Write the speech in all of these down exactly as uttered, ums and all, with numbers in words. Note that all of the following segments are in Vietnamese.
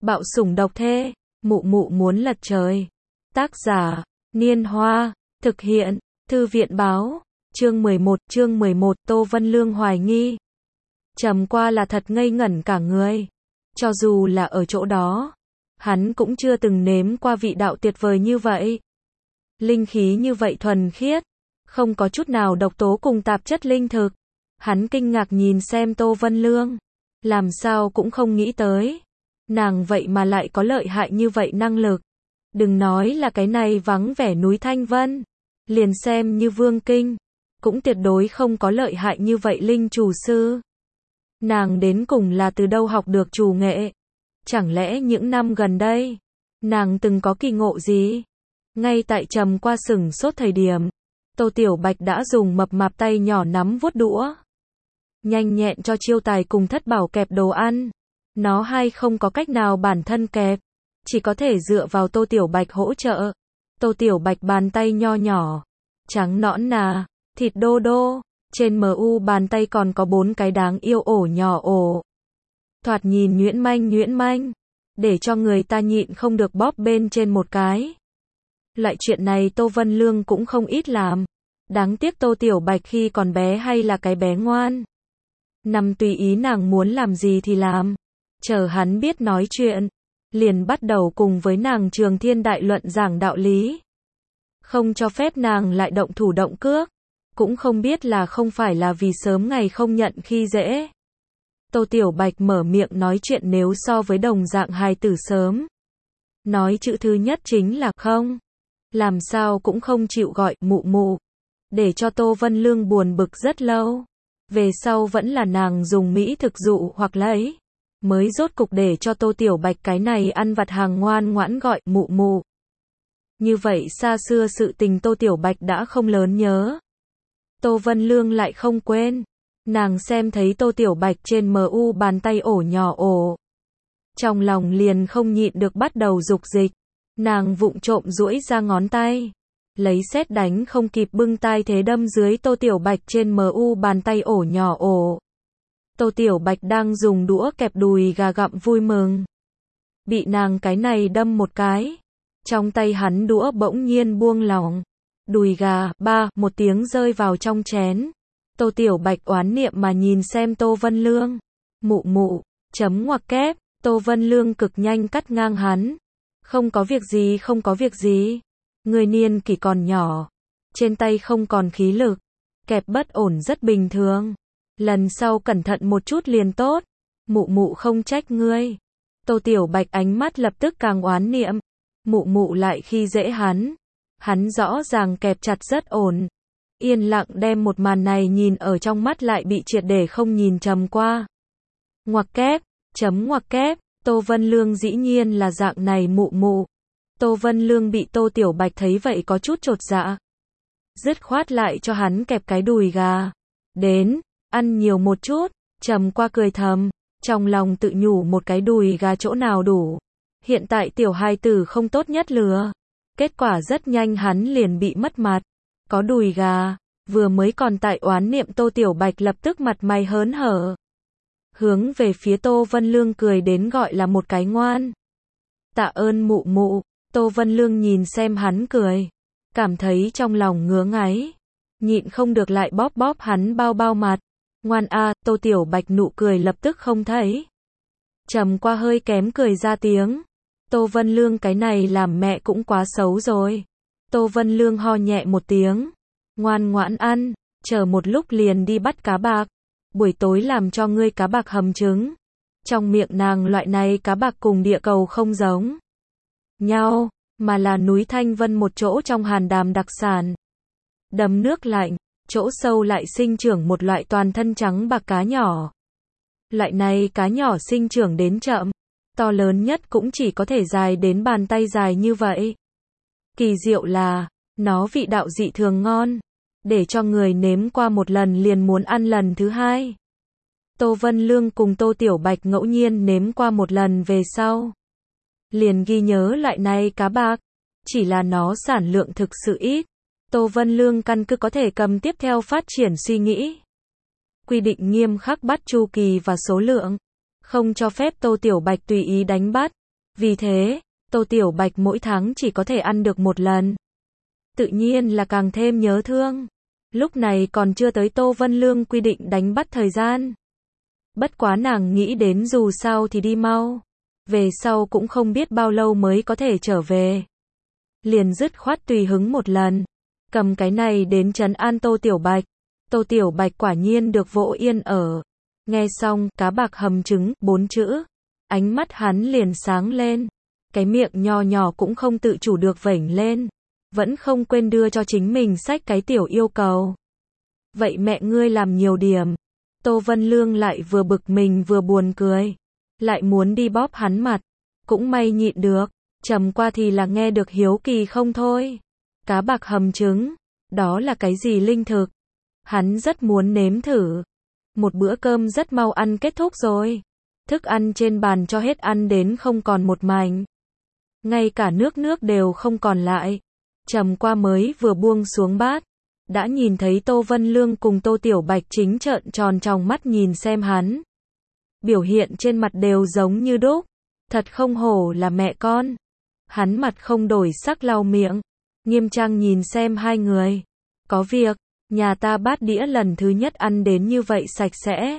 Bạo sủng độc thê, mụ mụ muốn lật trời. Tác giả, Niên Hoa, thực hiện, Thư viện báo, chương mười một, chương mười một, Tô Vân Lương hoài nghi. Trầm qua là thật ngây ngẩn cả người. Cho dù là ở chỗ đó, hắn cũng chưa từng nếm qua vị đạo tuyệt vời như vậy. Linh khí như vậy thuần khiết, không có chút nào độc tố cùng tạp chất linh thực. Hắn kinh ngạc nhìn xem Tô Vân Lương, làm sao cũng không nghĩ tới. Nàng vậy mà lại có lợi hại như vậy năng lực. Đừng nói là cái này vắng vẻ núi Thanh Vân, liền xem như Vương Kinh, cũng tuyệt đối không có lợi hại như vậy linh chủ sư. Nàng đến cùng là từ đâu học được chủ nghệ? Chẳng lẽ những năm gần đây, nàng từng có kỳ ngộ gì? Ngay tại Trầm qua sừng sốt thời điểm, Tô Tiểu Bạch đã dùng mập mạp tay nhỏ nắm vuốt đũa, nhanh nhẹn cho Chiêu Tài cùng Thất Bảo kẹp đồ ăn. Nó hay không có cách nào bản thân kẹp, chỉ có thể dựa vào Tô Tiểu Bạch hỗ trợ. Tô Tiểu Bạch bàn tay nho nhỏ, trắng nõn nà, thịt đô đô, trên mu bàn tay còn có bốn cái đáng yêu ổ nhỏ ổ. Thoạt nhìn nhuyễn manh nhuyễn manh, để cho người ta nhịn không được bóp bên trên một cái. Loại chuyện này Tô Vân Lương cũng không ít làm. Đáng tiếc Tô Tiểu Bạch khi còn bé hay là cái bé ngoan, nằm tùy ý nàng muốn làm gì thì làm. Chờ hắn biết nói chuyện, liền bắt đầu cùng với nàng trường thiên đại luận giảng đạo lý. Không cho phép nàng lại động thủ động cước, cũng không biết là không phải là vì sớm ngày không nhận khi dễ. Tô Tiểu Bạch mở miệng nói chuyện nếu so với đồng dạng hài tử sớm, nói chữ thứ nhất chính là không, làm sao cũng không chịu gọi mụ mụ, để cho Tô Vân Lương buồn bực rất lâu. Về sau vẫn là nàng dùng mỹ thực dụ hoặc lấy, mới rốt cục để cho Tô Tiểu Bạch cái này ăn vặt hàng ngoan ngoãn gọi mụ mụ. Như vậy xa xưa sự tình Tô Tiểu Bạch đã không lớn nhớ. Tô Vân Lương lại không quên. Nàng xem thấy Tô Tiểu Bạch trên mu bàn tay ổ nhỏ ổ, trong lòng liền không nhịn được bắt đầu dục dịch. Nàng vụng trộm duỗi ra ngón tay, lấy sét đánh không kịp bưng tai thế đâm dưới Tô Tiểu Bạch trên mu bàn tay ổ nhỏ ổ. Tô Tiểu Bạch đang dùng đũa kẹp đùi gà gặm vui mừng, bị nàng cái này đâm một cái, trong tay hắn đũa bỗng nhiên buông lỏng, đùi gà, ba, một tiếng rơi vào trong chén. Tô Tiểu Bạch oán niệm mà nhìn xem Tô Vân Lương. Mụ mụ, chấm ngoặc kép. Tô Vân Lương cực nhanh cắt ngang hắn. Không có việc gì, không có việc gì. Người niên kỷ còn nhỏ, trên tay không còn khí lực, kẹp bất ổn rất bình thường. Lần sau cẩn thận một chút liền tốt. Mụ mụ không trách ngươi. Tô Tiểu Bạch ánh mắt lập tức càng oán niệm. Mụ mụ lại khi dễ hắn. Hắn rõ ràng kẹp chặt rất ổn. Yên lặng đem một màn này nhìn ở trong mắt lại bị triệt để không nhìn Trầm qua. Ngoặc kép, chấm ngoặc kép, Tô Vân Lương dĩ nhiên là dạng này mụ mụ. Tô Vân Lương bị Tô Tiểu Bạch thấy vậy có chút chột dạ. Dứt khoát lại cho hắn kẹp cái đùi gà. Đến, ăn nhiều một chút. Trầm qua cười thầm, trong lòng tự nhủ một cái đùi gà chỗ nào đủ. Hiện tại tiểu hài tử không tốt nhất lừa. Kết quả rất nhanh hắn liền bị mất mặt. Có đùi gà, vừa mới còn tại oán niệm Tô Tiểu Bạch lập tức mặt mày hớn hở. Hướng về phía Tô Vân Lương cười đến gọi là một cái ngoan. Tạ ơn mụ mụ. Tô Vân Lương nhìn xem hắn cười, cảm thấy trong lòng ngứa ngáy, nhịn không được lại bóp bóp hắn bao bao mặt. Ngoan a, à, Tô Tiểu Bạch nụ cười lập tức không thấy. Trầm qua hơi kém cười ra tiếng. Tô Vân Lương cái này làm mẹ cũng quá xấu rồi. Tô Vân Lương ho nhẹ một tiếng. Ngoan ngoãn ăn, chờ một lúc liền đi bắt cá bạc. Buổi tối làm cho ngươi cá bạc hầm trứng. Trong miệng nàng loại này cá bạc cùng địa cầu không giống nhau, mà là núi Thanh Vân một chỗ trong hàn đàm đặc sản. Đầm nước lạnh, chỗ sâu lại sinh trưởng một loại toàn thân trắng bạc cá nhỏ. Loại này cá nhỏ sinh trưởng đến chậm, to lớn nhất cũng chỉ có thể dài đến bàn tay dài như vậy. Kỳ diệu là, nó vị đạo dị thường ngon, để cho người nếm qua một lần liền muốn ăn lần thứ hai. Tô Vân Lương cùng Tô Tiểu Bạch ngẫu nhiên nếm qua một lần về sau, liền ghi nhớ loại này cá bạc, chỉ là nó sản lượng thực sự ít. Tô Vân Lương căn cứ có thể cầm tiếp theo phát triển suy nghĩ. Quy định nghiêm khắc bắt chu kỳ và số lượng, không cho phép Tô Tiểu Bạch tùy ý đánh bắt. Vì thế, Tô Tiểu Bạch mỗi tháng chỉ có thể ăn được một lần. Tự nhiên là càng thêm nhớ thương. Lúc này còn chưa tới Tô Vân Lương quy định đánh bắt thời gian. Bất quá nàng nghĩ đến dù sao thì đi mau. Về sau cũng không biết bao lâu mới có thể trở về. Liền dứt khoát tùy hứng một lần. Cầm cái này đến trấn an Tô Tiểu Bạch. Tô Tiểu Bạch quả nhiên được vỗ yên ở. Nghe xong, cá bạc hầm trứng, bốn chữ. Ánh mắt hắn liền sáng lên. Cái miệng nho nhỏ cũng không tự chủ được vểnh lên. Vẫn không quên đưa cho chính mình xách cái tiểu yêu cầu. Vậy mẹ ngươi làm nhiều điểm. Tô Vân Lương lại vừa bực mình vừa buồn cười. Lại muốn đi bóp hắn mặt. Cũng may nhịn được. Trầm qua thì là nghe được hiếu kỳ không thôi. Cá bạc hầm trứng. Đó là cái gì linh thực? Hắn rất muốn nếm thử. Một bữa cơm rất mau ăn kết thúc rồi. Thức ăn trên bàn cho hết ăn đến không còn một mảnh. Ngay cả nước nước đều không còn lại. Trầm qua mới vừa buông xuống bát. Đã nhìn thấy Tô Vân Lương cùng Tô Tiểu Bạch chính trợn tròn tròng mắt nhìn xem hắn. Biểu hiện trên mặt đều giống như đúc. Thật không hổ là mẹ con. Hắn mặt không đổi sắc lau miệng. Nghiêm trang nhìn xem hai người. Có việc, nhà ta bát đĩa lần thứ nhất ăn đến như vậy sạch sẽ.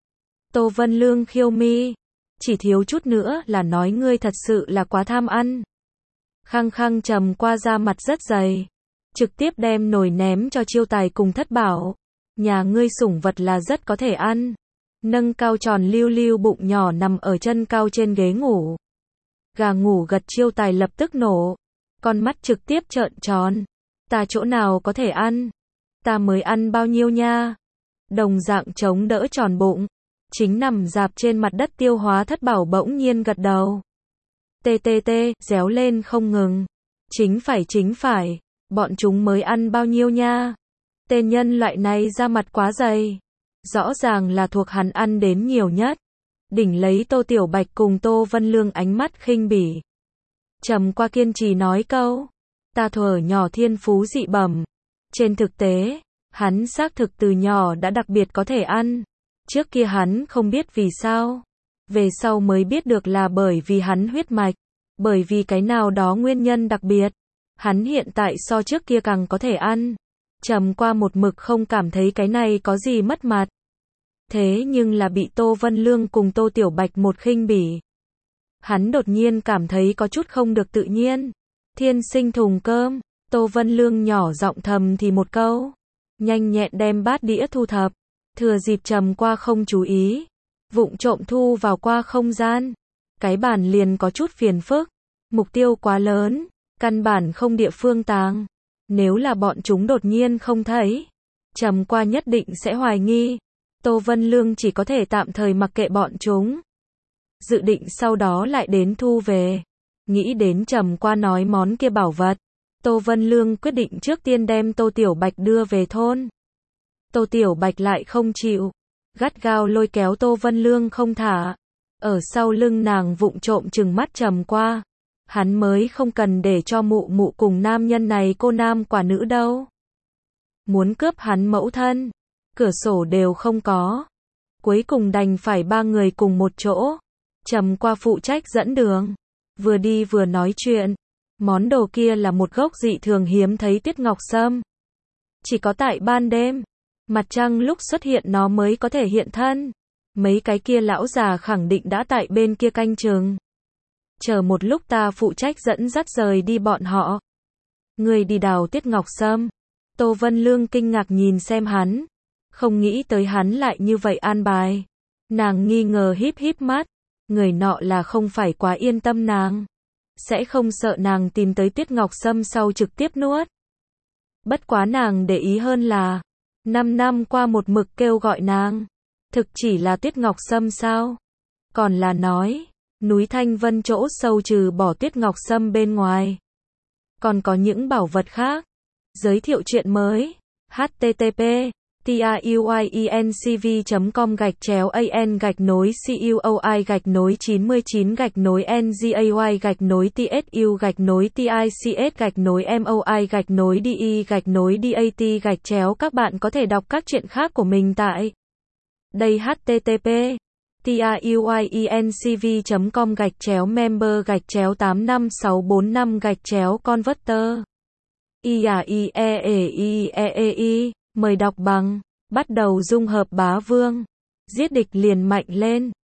Tô Vân Lương khiêu mi. Chỉ thiếu chút nữa là nói ngươi thật sự là quá tham ăn. Khăng khăng Trầm qua da mặt rất dày. Trực tiếp đem nồi ném cho Chiêu Tài cùng Thất Bảo. Nhà ngươi sủng vật là rất có thể ăn. Nâng cao tròn lưu lưu bụng nhỏ nằm ở chân cao trên ghế ngủ. Gà ngủ gật Chiêu Tài lập tức nổ. Con mắt trực tiếp trợn tròn. Ta chỗ nào có thể ăn? Ta mới ăn bao nhiêu nha? Đồng dạng chống đỡ tròn bụng. Chính nằm dạp trên mặt đất tiêu hóa Thất Bảo bỗng nhiên gật đầu. Tê tê tê, réo lên không ngừng. Chính phải chính phải. Bọn chúng mới ăn bao nhiêu nha? Tên nhân loại này da mặt quá dày. Rõ ràng là thuộc hắn ăn đến nhiều nhất. Đỉnh lấy Tô Tiểu Bạch cùng Tô Vân Lương ánh mắt khinh bỉ. Trầm qua kiên trì nói câu. Ta thuở nhỏ thiên phú dị bẩm. Trên thực tế, hắn xác thực từ nhỏ đã đặc biệt có thể ăn. Trước kia hắn không biết vì sao. Về sau mới biết được là bởi vì hắn huyết mạch. Bởi vì cái nào đó nguyên nhân đặc biệt. Hắn hiện tại so trước kia càng có thể ăn. Trầm qua một mực không cảm thấy cái này có gì mất mặt. Thế nhưng là bị Tô Vân Lương cùng Tô Tiểu Bạch một khinh bỉ. Hắn đột nhiên cảm thấy có chút không được tự nhiên. Thiên sinh thùng cơm. Tô Vân Lương nhỏ giọng thầm thì một câu. Nhanh nhẹn đem bát đĩa thu thập. Thừa dịp Trầm qua không chú ý. Vụng trộm thu vào qua không gian. Cái bàn liền có chút phiền phức. Mục tiêu quá lớn. Căn bản không địa phương tàng. Nếu là bọn chúng đột nhiên không thấy. Trầm qua nhất định sẽ hoài nghi. Tô Vân Lương chỉ có thể tạm thời mặc kệ bọn chúng. Dự định sau đó lại đến thu về. Nghĩ đến Trầm qua nói món kia bảo vật. Tô Vân Lương quyết định trước tiên đem Tô Tiểu Bạch đưa về thôn. Tô Tiểu Bạch lại không chịu. Gắt gao lôi kéo Tô Vân Lương không thả. Ở sau lưng nàng vụng trộm trừng mắt Trầm qua. Hắn mới không cần để cho mụ mụ cùng nam nhân này cô nam quả nữ đâu. Muốn cướp hắn mẫu thân. Cửa sổ đều không có. Cuối cùng đành phải ba người cùng một chỗ. Trầm qua phụ trách dẫn đường. Vừa đi vừa nói chuyện. Món đồ kia là một gốc dị thường hiếm thấy tuyết ngọc sâm. Chỉ có tại ban đêm. Mặt trăng lúc xuất hiện nó mới có thể hiện thân. Mấy cái kia lão già khẳng định đã tại bên kia canh chừng. Chờ một lúc ta phụ trách dẫn dắt rời đi bọn họ. Người đi đào tuyết ngọc sâm. Tô Vân Lương kinh ngạc nhìn xem hắn. Không nghĩ tới hắn lại như vậy an bài. Nàng nghi ngờ híp híp mắt. Người nọ là không phải quá yên tâm nàng. Sẽ không sợ nàng tìm tới tuyết ngọc sâm sau trực tiếp nuốt. Bất quá nàng để ý hơn là. Năm năm qua một mực kêu gọi nàng. Thực chỉ là tuyết ngọc sâm sao? Còn là nói. Núi Thanh Vân chỗ sâu trừ bỏ tuyết ngọc sâm bên ngoài. Còn có những bảo vật khác. Giới thiệu chuyện mới. http tauinCV chấm com gạch chéo an gạch nối CUOI gạch nối chín mươi chín gạch nối NGAY gạch nối TSU gạch nối TICS gạch nối MOI gạch nối DE gạch nối DAT gạch chéo. Các bạn có thể đọc các chuyện khác của mình tại đây http truyencv chấm com gạch chéo member gạch chéo tám năm sáu bốn năm gạch chéo converter. i a i e e i e e i mời đọc bằng. Bắt đầu dung hợp bá vương. Giết địch liền mạnh lên.